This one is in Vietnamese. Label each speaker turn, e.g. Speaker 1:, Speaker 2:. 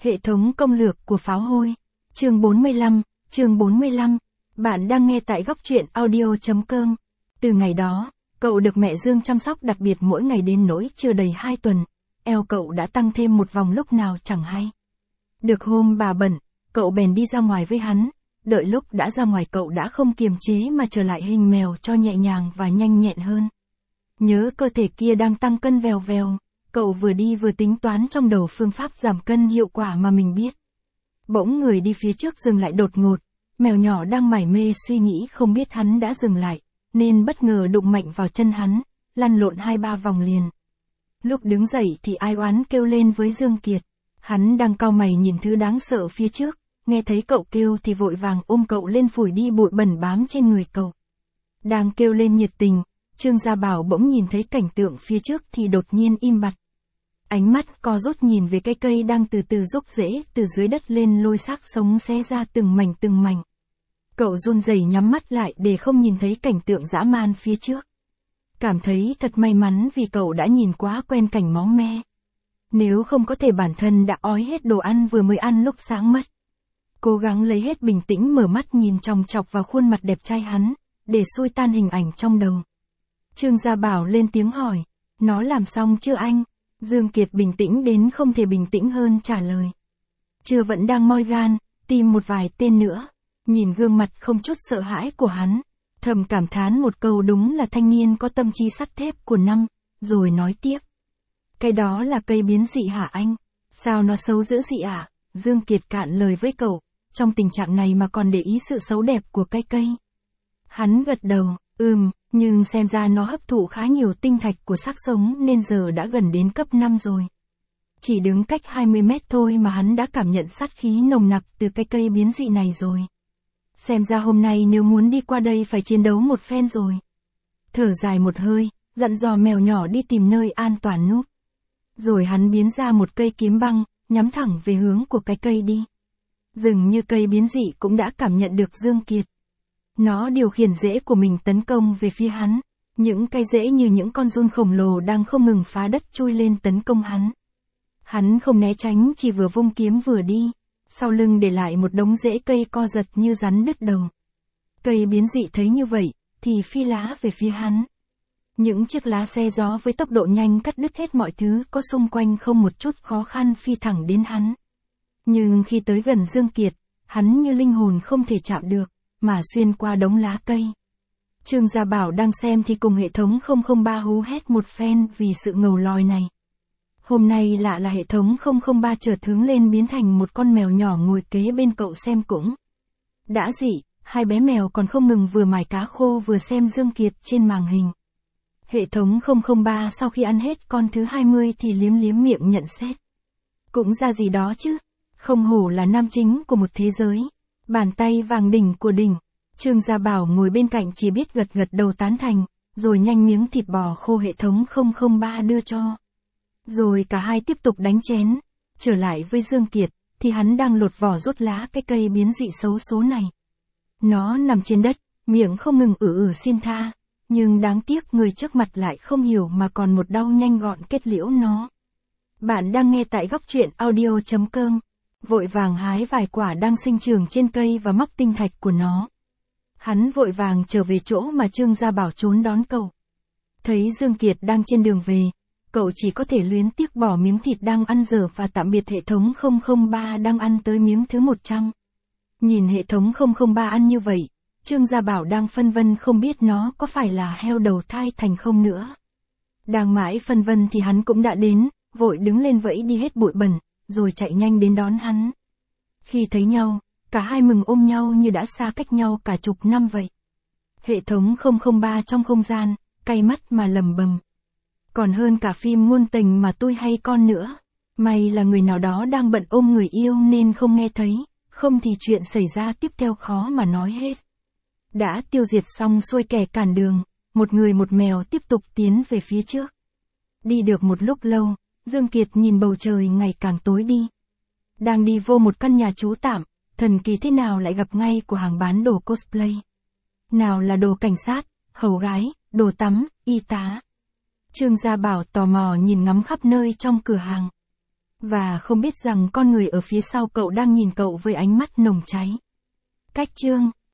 Speaker 1: Hệ thống công lược của pháo hôi. Chương 45. Bạn đang nghe tại góc truyện audio.com. Từ ngày đó, cậu được mẹ Dương chăm sóc đặc biệt mỗi ngày đến nỗi chưa đầy 2 tuần. Eo cậu đã tăng thêm một vòng lúc nào chẳng hay. Được hôm bà bận, cậu bèn đi ra ngoài với hắn. Đợi lúc đã ra ngoài cậu đã không kiềm chế mà trở lại hình mèo cho nhẹ nhàng và nhanh nhẹn hơn. Nhớ cơ thể kia đang tăng cân vèo vèo. Cậu vừa đi vừa tính toán trong đầu phương pháp giảm cân hiệu quả mà mình biết. Bỗng người đi phía trước dừng lại đột ngột, mèo nhỏ đang mải mê suy nghĩ không biết hắn đã dừng lại, nên bất ngờ đụng mạnh vào chân hắn, lăn lộn 2-3 vòng liền. Lúc đứng dậy thì ai oán kêu lên với Dương Kiệt. Hắn đang cau mày nhìn thứ đáng sợ phía trước, nghe thấy cậu kêu thì vội vàng ôm cậu lên phủi đi bụi bẩn bám trên người cậu. Đang kêu lên nhiệt tình, Trương Gia Bảo bỗng nhìn thấy cảnh tượng phía trước thì đột nhiên im bặt. Ánh mắt co rút nhìn về cây cây đang từ từ rúc rễ từ dưới đất lên lôi xác sống xé ra từng mảnh. Cậu run rẩy nhắm mắt lại để không nhìn thấy cảnh tượng dã man phía trước. Cảm thấy thật may mắn vì cậu đã nhìn quá quen cảnh máu me. Nếu không có thể bản thân đã ói hết đồ ăn vừa mới ăn lúc sáng mất. Cố gắng lấy hết bình tĩnh mở mắt nhìn chòng chọc vào khuôn mặt đẹp trai hắn, để xua tan hình ảnh trong đầu. Trương Gia Bảo lên tiếng hỏi, nó làm xong chưa anh? Dương Kiệt bình tĩnh đến không thể bình tĩnh hơn trả lời. Chưa, vẫn đang moi gan, tìm một vài tên nữa. Nhìn gương mặt không chút sợ hãi của hắn, thầm cảm thán một câu đúng là thanh niên có tâm trí sắt thép của năm, rồi nói tiếp. Cái đó là cây biến dị hả anh? Sao nó xấu dữ dị ạ? Dương Kiệt cạn lời với cậu, trong tình trạng này mà còn để ý sự xấu đẹp của cái cây. Hắn gật đầu, nhưng xem ra nó hấp thụ khá nhiều tinh thạch của xác sống nên giờ đã gần đến cấp 5 rồi. Chỉ đứng cách 20 mét thôi mà hắn đã cảm nhận sát khí nồng nặc từ cái cây biến dị này rồi. Xem ra hôm nay nếu muốn đi qua đây phải chiến đấu một phen rồi. Thở dài một hơi, dặn dò mèo nhỏ đi tìm nơi an toàn núp. Rồi hắn biến ra một cây kiếm băng, nhắm thẳng về hướng của cái cây đi. Dường như cây biến dị cũng đã cảm nhận được Dương Kiệt. Nó điều khiển rễ của mình tấn công về phía hắn. Những cây rễ như những con giun khổng lồ đang không ngừng phá đất chui lên tấn công hắn. Hắn không né tránh, chỉ vừa vung kiếm vừa đi. Sau lưng để lại một đống rễ cây co giật như rắn đứt đầu. Cây biến dị thấy như vậy, thì phi lá về phía hắn. Những chiếc lá xe gió với tốc độ nhanh cắt đứt hết mọi thứ có xung quanh không một chút khó khăn phi thẳng đến hắn. Nhưng khi tới gần Dương Kiệt, hắn như linh hồn không thể chạm được, mà xuyên qua đống lá cây. Trương Gia Bảo đang xem thì cùng hệ thống 003 hú hét một phen vì sự ngầu lòi này. Hôm nay lạ là hệ thống 003 chợt hướng lên biến thành một con mèo nhỏ ngồi kế bên cậu xem cũng. Đã dị, hai bé mèo còn không ngừng vừa mài cá khô vừa xem Dương Kiệt trên màn hình. Hệ thống 003 sau khi ăn hết con thứ 20 thì liếm miệng nhận xét. Cũng ra gì đó chứ, không hổ là nam chính của một thế giới. Bàn tay vàng đỉnh của đỉnh. Trương Gia Bảo ngồi bên cạnh chỉ biết gật đầu tán thành, rồi nhanh miếng thịt bò khô hệ thống 003 đưa cho. Rồi cả hai tiếp tục đánh chén. Trở lại với Dương Kiệt, thì hắn đang lột vỏ rút lá cái cây biến dị xấu số này. Nó nằm trên đất, miệng không ngừng xin tha, nhưng đáng tiếc người trước mặt lại không hiểu mà còn một đau nhanh gọn kết liễu nó. Bạn đang nghe tại góc truyện audio.com. Vội vàng hái vài quả đang sinh trưởng trên cây và móc tinh thạch của nó. Hắn vội vàng trở về chỗ mà Trương Gia Bảo trốn đón cậu. Thấy Dương Kiệt đang trên đường về, cậu chỉ có thể luyến tiếc bỏ miếng thịt đang ăn dở và tạm biệt hệ thống 003 đang ăn tới miếng thứ 100. Nhìn hệ thống 003 ăn như vậy, Trương Gia Bảo đang phân vân không biết nó có phải là heo đầu thai thành không nữa. Đang mãi phân vân thì hắn cũng đã đến, vội đứng lên vẫy đi hết bụi bẩn, rồi chạy nhanh đến đón hắn. Khi thấy nhau, cả hai mừng ôm nhau như đã xa cách nhau cả chục năm vậy. Hệ thống 003 trong không gian, cay mắt mà lầm bầm. Còn hơn cả phim ngôn tình mà tôi hay con nữa. May là người nào đó đang bận ôm người yêu nên không nghe thấy, không thì chuyện xảy ra tiếp theo khó mà nói hết. Đã tiêu diệt xong xuôi kẻ cản đường, một người một mèo tiếp tục tiến về phía trước. Đi được một lúc lâu, Dương Kiệt nhìn bầu trời ngày càng tối đi. Đang đi vô một căn nhà trú tạm, thần kỳ thế nào lại gặp ngay của hàng bán đồ cosplay. Nào là đồ cảnh sát, hầu gái, đồ tắm, y tá. Trương Gia Bảo tò mò nhìn ngắm khắp nơi trong cửa hàng. Và không biết rằng con người ở phía sau cậu đang nhìn cậu với ánh mắt nồng cháy. Cách chương